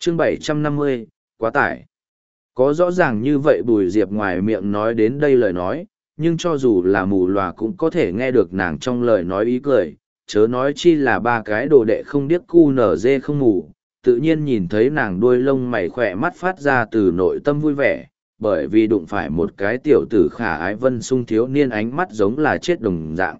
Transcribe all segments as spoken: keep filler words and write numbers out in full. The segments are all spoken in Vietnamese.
chương bảy trăm năm mươi, quá tải. Có rõ ràng như vậy Bùi Diệp ngoài miệng nói đến đây lời nói, nhưng cho dù là mù lòa cũng có thể nghe được nàng trong lời nói ý cười, chớ nói chi là ba cái đồ đệ không điếc cu nở dê không mù, tự nhiên nhìn thấy nàng đuôi lông mày khỏe mắt phát ra từ nội tâm vui vẻ, bởi vì đụng phải một cái tiểu tử khả ái Vân Sung thiếu niên ánh mắt giống là chết đồng dạng.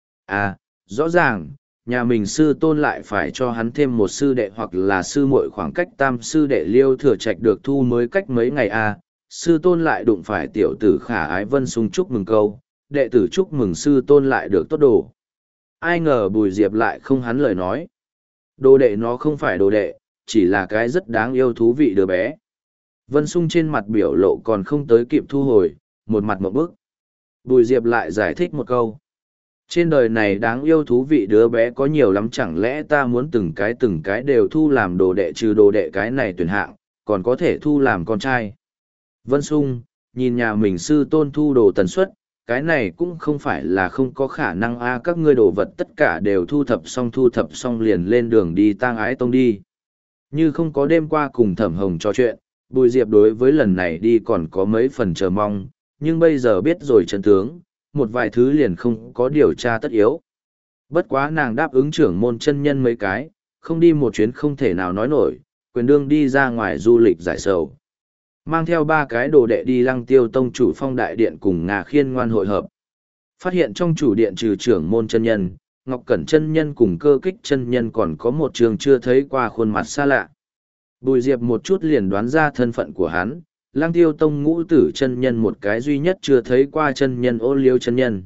À, rõ ràng, nhà mình sư tôn lại phải cho hắn thêm một sư đệ hoặc là sư muội, khoảng cách tam sư đệ Liêu Thừa Trạch được thu mới cách mấy ngày à, sư tôn lại đụng phải tiểu tử khả ái Vân Sung chúc mừng câu, đệ tử chúc mừng sư tôn lại được tốt đồ. Ai ngờ Bùi Diệp lại không hắn lời nói. Đồ đệ nó không phải đồ đệ, chỉ là cái rất đáng yêu thú vị đứa bé. Vân Sung trên mặt biểu lộ còn không tới kịp thu hồi, một mặt một bức. Bùi Diệp lại giải thích một câu. Trên đời này đáng yêu thú vị đứa bé có nhiều lắm, chẳng lẽ ta muốn từng cái từng cái đều thu làm đồ đệ, trừ đồ đệ cái này tuyển hạng, còn có thể thu làm con trai. Vân Sung, nhìn nhà mình sư tôn thu đồ tần suất, cái này cũng không phải là không có khả năng a, các ngươi đồ vật tất cả đều thu thập xong thu thập xong liền lên đường đi tang ái tông đi. Như không có đêm qua cùng Thẩm Hồng trò chuyện, Bùi Diệp đối với lần này đi còn có mấy phần chờ mong, nhưng bây giờ biết rồi chân tướng, một vài thứ liền không có điều tra tất yếu. Bất quá nàng đáp ứng trưởng môn chân nhân mấy cái, không đi một chuyến không thể nào nói nổi, quyền đương đi ra ngoài du lịch giải sầu. Mang theo ba cái đồ đệ đi Lăng Tiêu Tông chủ phong đại điện cùng Ngà Khiên ngoan hội hợp. Phát hiện trong chủ điện trừ trưởng môn chân nhân, Ngọc Cẩn chân nhân cùng Cơ Kích chân nhân còn có một trường chưa thấy qua khuôn mặt xa lạ. Bùi Diệp một chút liền đoán ra thân phận của hắn, Lăng Tiêu Tông ngũ tử chân nhân một cái duy nhất chưa thấy qua chân nhân Ô Liếu chân nhân.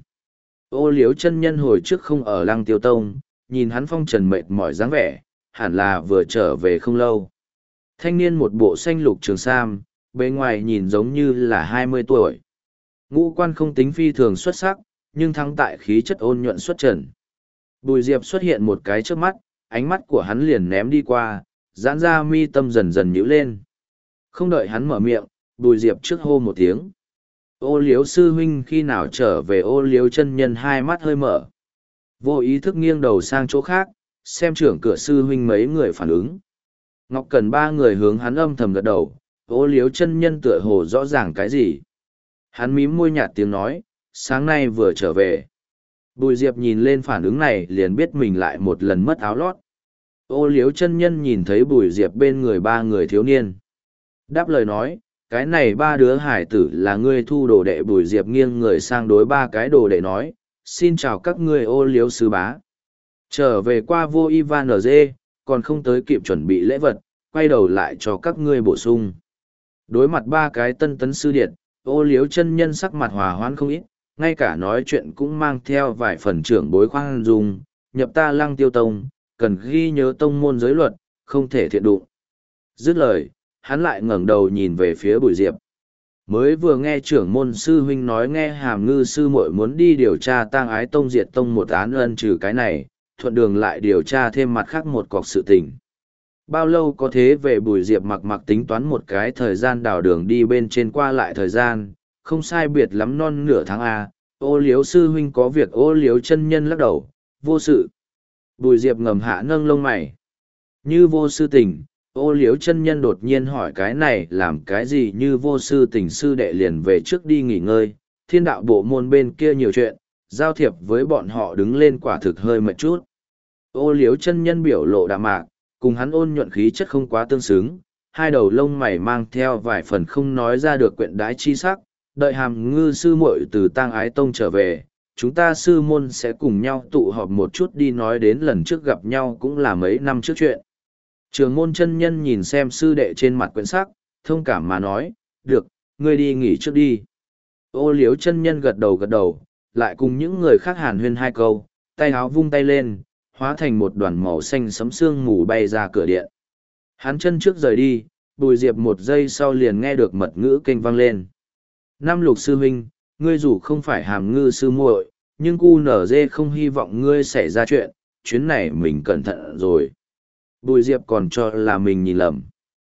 Ô Liếu chân nhân hồi trước không ở Lăng Tiêu Tông, nhìn hắn phong trần mệt mỏi dáng vẻ, hẳn là vừa trở về không lâu. Thanh niên một bộ xanh lục trường sam, bề ngoài nhìn giống như là hai mươi tuổi. Ngũ quan không tính phi thường xuất sắc, nhưng thắng tại khí chất ôn nhuận xuất trần. Bùi Diệp xuất hiện một cái trước mắt, ánh mắt của hắn liền ném đi qua, giãn ra mi tâm dần dần nhíu lên. Không đợi hắn mở miệng, Bùi Diệp trước hô một tiếng. Ô Liếu sư huynh khi nào trở về? Ô Liếu chân nhân hai mắt hơi mở. Vô ý thức nghiêng đầu sang chỗ khác, xem trưởng cửa sư huynh mấy người phản ứng. Ngọc Cần ba người hướng hắn âm thầm gật đầu, Ô Liếu chân nhân tựa hồ rõ ràng cái gì. Hắn mím môi nhạt tiếng nói, sáng nay vừa trở về. Bùi Diệp nhìn lên phản ứng này liền biết mình lại một lần mất áo lót. Ô Liếu chân nhân nhìn thấy Bùi Diệp bên người ba người thiếu niên. Đáp lời nói, cái này ba đứa hải tử là ngươi thu đồ đệ. Bùi Diệp nghiêng người sang đối ba cái đồ đệ nói, xin chào các ngươi Ô Liếu sư bá. Trở về qua vô Ivan ở dê, còn không tới kịp chuẩn bị lễ vật, quay đầu lại cho các ngươi bổ sung. Đối mặt ba cái tân tấn sư điệt, Ô Liếu chân nhân sắc mặt hòa hoãn không ít, ngay cả nói chuyện cũng mang theo vài phần trưởng bối khoan dung, nhập ta Lăng Tiêu Tông, cần ghi nhớ tông môn giới luật, không thể thiện đụng. Dứt lời, hắn lại ngẩng đầu nhìn về phía Bùi Diệp. Mới vừa nghe trưởng môn sư huynh nói nghe Hàm Ngư sư muội muốn đi điều tra tang ái tông diệt tông một án ân trừ cái này, thuận đường lại điều tra thêm mặt khác một cọc sự tình. Bao lâu có thế về? Bùi Diệp mặc mặc tính toán một cái thời gian đào đường đi bên trên qua lại thời gian, không sai biệt lắm non nửa tháng A. Ô Liếu sư huynh có việc. Ô Liếu chân nhân lắc đầu, vô sự. Bùi Diệp ngầm hạ nâng lông mày. Như vô sư tình, Ô Liếu chân nhân đột nhiên hỏi cái này làm cái gì? Như vô sư tình sư đệ liền về trước đi nghỉ ngơi, thiên đạo bộ môn bên kia nhiều chuyện, giao thiệp với bọn họ đứng lên quả thực hơi mệt chút. Ô Liếu chân nhân biểu lộ đạm mạc, cùng hắn ôn nhuận khí chất không quá tương xứng, hai đầu lông mày mang theo vài phần không nói ra được quyện đái chi sắc, đợi Hàm Ngư sư muội từ tang ái tông trở về, chúng ta sư môn sẽ cùng nhau tụ họp một chút đi. Nói đến lần trước gặp nhau cũng là mấy năm trước chuyện. Trường môn chân nhân nhìn xem sư đệ trên mặt quyện sắc, thông cảm mà nói, được, ngươi đi nghỉ trước đi. Ô Liếu chân nhân gật đầu gật đầu, lại cùng những người khác hàn huyên hai câu, tay áo vung tay lên, hóa thành một đoàn màu xanh sấm sương mù bay ra cửa điện. Hắn chân trước rời đi, Bùi Diệp một giây sau liền nghe được mật ngữ kênh vang lên. Nam Lục sư huynh, ngươi dù không phải Hàm Ngư sư muội, nhưng cu nở dê không hy vọng ngươi xảy ra chuyện, chuyến này mình cẩn thận rồi. Bùi Diệp còn cho là mình nhìn lầm.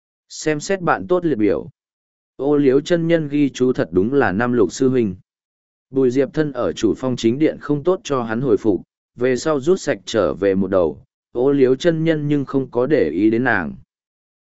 Xem xét bạn tốt liệt biểu. Ô Liếu chân nhân ghi chú thật đúng là Nam Lục sư huynh. Bùi Diệp thân ở chủ phong chính điện không tốt cho hắn hồi phục, về sau rút sạch trở về một đầu. Ô Liếu chân nhân nhưng không có để ý đến nàng.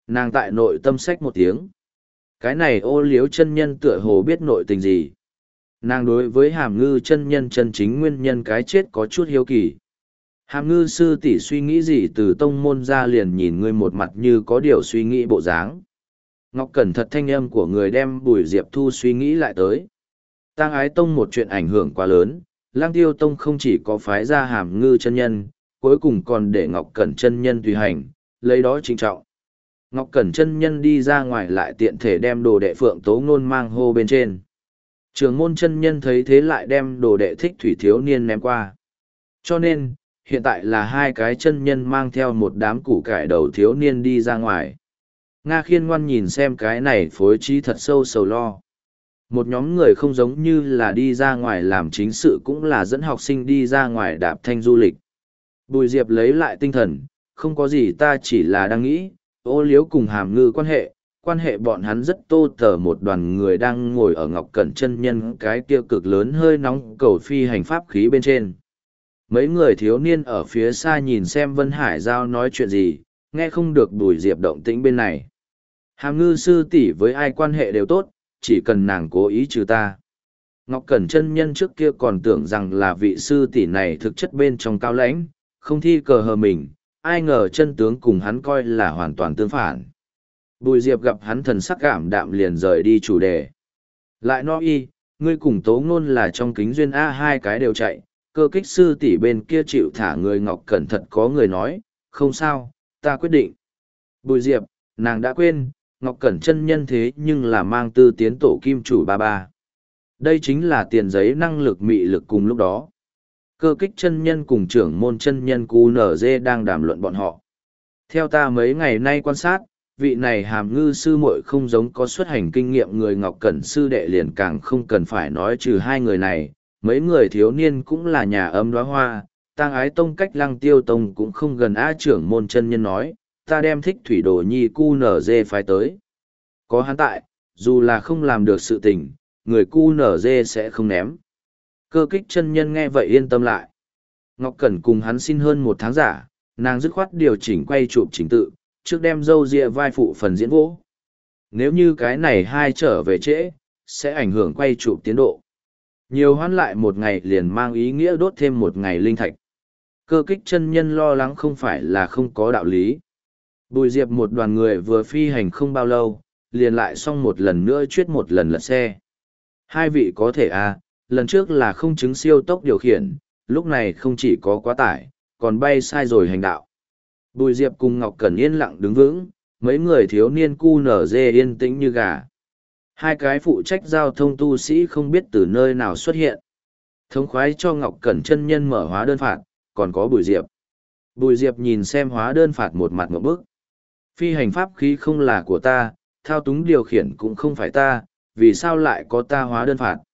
Nàng tại nội tâm sách một tiếng. Cái này ô liếu chân nhân tựa hồ biết nội tình gì. Nàng đối với hàm ngư chân nhân chân chính nguyên nhân cái chết có chút hiếu kỳ. Hàm ngư sư tỷ suy nghĩ gì từ tông môn ra liền nhìn ngươi một mặt như có điều suy nghĩ bộ dáng. Ngọc Cẩn thật thanh âm của người đem Bùi Diệp Thu suy nghĩ lại tới. Tang Ái Tông một chuyện ảnh hưởng quá lớn, Lang Tiêu Tông không chỉ có phái ra hàm ngư chân nhân, cuối cùng còn để Ngọc Cẩn chân nhân tùy hành, lấy đó trinh trọng. Ngọc Cẩn chân nhân đi ra ngoài lại tiện thể đem đồ đệ Phượng Tố Ngôn mang hô bên trên. Trường môn chân nhân thấy thế lại đem đồ đệ Thích Thủy thiếu niên ném qua. Cho nên, hiện tại là hai cái chân nhân mang theo một đám củ cải đầu thiếu niên đi ra ngoài. Nga Khiên Ngoan nhìn xem cái này phối trí thật sâu sầu lo. Một nhóm người không giống như là đi ra ngoài làm chính sự cũng là dẫn học sinh đi ra ngoài đạp thanh du lịch. Bùi Diệp lấy lại tinh thần, không có gì ta chỉ là đang nghĩ, ô liếu cùng hàm ngư quan hệ, quan hệ bọn hắn rất tô tờ một đoàn người đang ngồi ở Ngọc Cẩn chân nhân cái kia cực lớn hơi nóng cầu phi hành pháp khí bên trên. Mấy người thiếu niên ở phía xa nhìn xem Vân Hải Giao nói chuyện gì, nghe không được Bùi Diệp động tĩnh bên này. Hàm ngư sư tỷ với ai quan hệ đều tốt, chỉ cần nàng cố ý trừ ta. Ngọc Cẩn chân nhân trước kia còn tưởng rằng là vị sư tỷ này thực chất bên trong cao lãnh, không thi cờ hờ mình, ai ngờ chân tướng cùng hắn coi là hoàn toàn tương phản. Bùi Diệp gặp hắn thần sắc cảm đạm liền rời đi chủ đề. Lại nói y, ngươi cùng Tố Ngôn là trong kính duyên A hai cái đều chạy, cơ kích sư tỷ bên kia chịu thả người Ngọc Cẩn thật có người nói, không sao, ta quyết định. Bùi Diệp, nàng đã quên, Ngọc Cẩn chân nhân thế nhưng là mang tư tiến tổ kim chủ ba ba. Đây chính là tiền giấy năng lực mị lực cùng lúc đó. Cơ kích chân nhân cùng trưởng môn chân nhân cu nở dê đang đàm luận bọn họ. Theo ta mấy ngày nay quan sát, vị này hàm ngư sư muội không giống có xuất hành kinh nghiệm người Ngọc Cẩn sư đệ liền càng không cần phải nói trừ hai người này, mấy người thiếu niên cũng là nhà ấm đóa hoa, Tang Ái Tông cách Lăng Tiêu Tông cũng không gần a trưởng môn chân nhân nói, ta đem Thích Thủy Đồ Nhi cu nở dê phái tới. Có hắn tại, dù là không làm được sự tình, người cu nở dê sẽ không ném. Cơ kích chân nhân nghe vậy yên tâm lại. Ngọc Cẩn cùng hắn xin hơn một tháng giả, nàng dứt khoát điều chỉnh quay chụp chính tự, trước đem dâu ria vai phụ phần diễn vỗ. Nếu như cái này hai trở về trễ, sẽ ảnh hưởng quay chụp tiến độ. Nhiều hoãn lại một ngày liền mang ý nghĩa đốt thêm một ngày linh thạch. Cơ kích chân nhân lo lắng không phải là không có đạo lý. Bùi Diệp một đoàn người vừa phi hành không bao lâu, liền lại xong một lần nữa chuyết một lần lật xe. Hai vị có thể à, lần trước là không chứng siêu tốc điều khiển, lúc này không chỉ có quá tải, còn bay sai rồi hành đạo. Bùi Diệp cùng Ngọc Cẩn yên lặng đứng vững, mấy người thiếu niên cu nở dê yên tĩnh như gà. Hai cái phụ trách giao thông tu sĩ không biết từ nơi nào xuất hiện. Thống khoái cho Ngọc Cẩn chân nhân mở hóa đơn phạt, còn có Bùi Diệp. Bùi Diệp nhìn xem hóa đơn phạt một mặt ngộp bức. Phi hành pháp khí không là của ta, thao túng điều khiển cũng không phải ta, vì sao lại có ta hóa đơn phạt.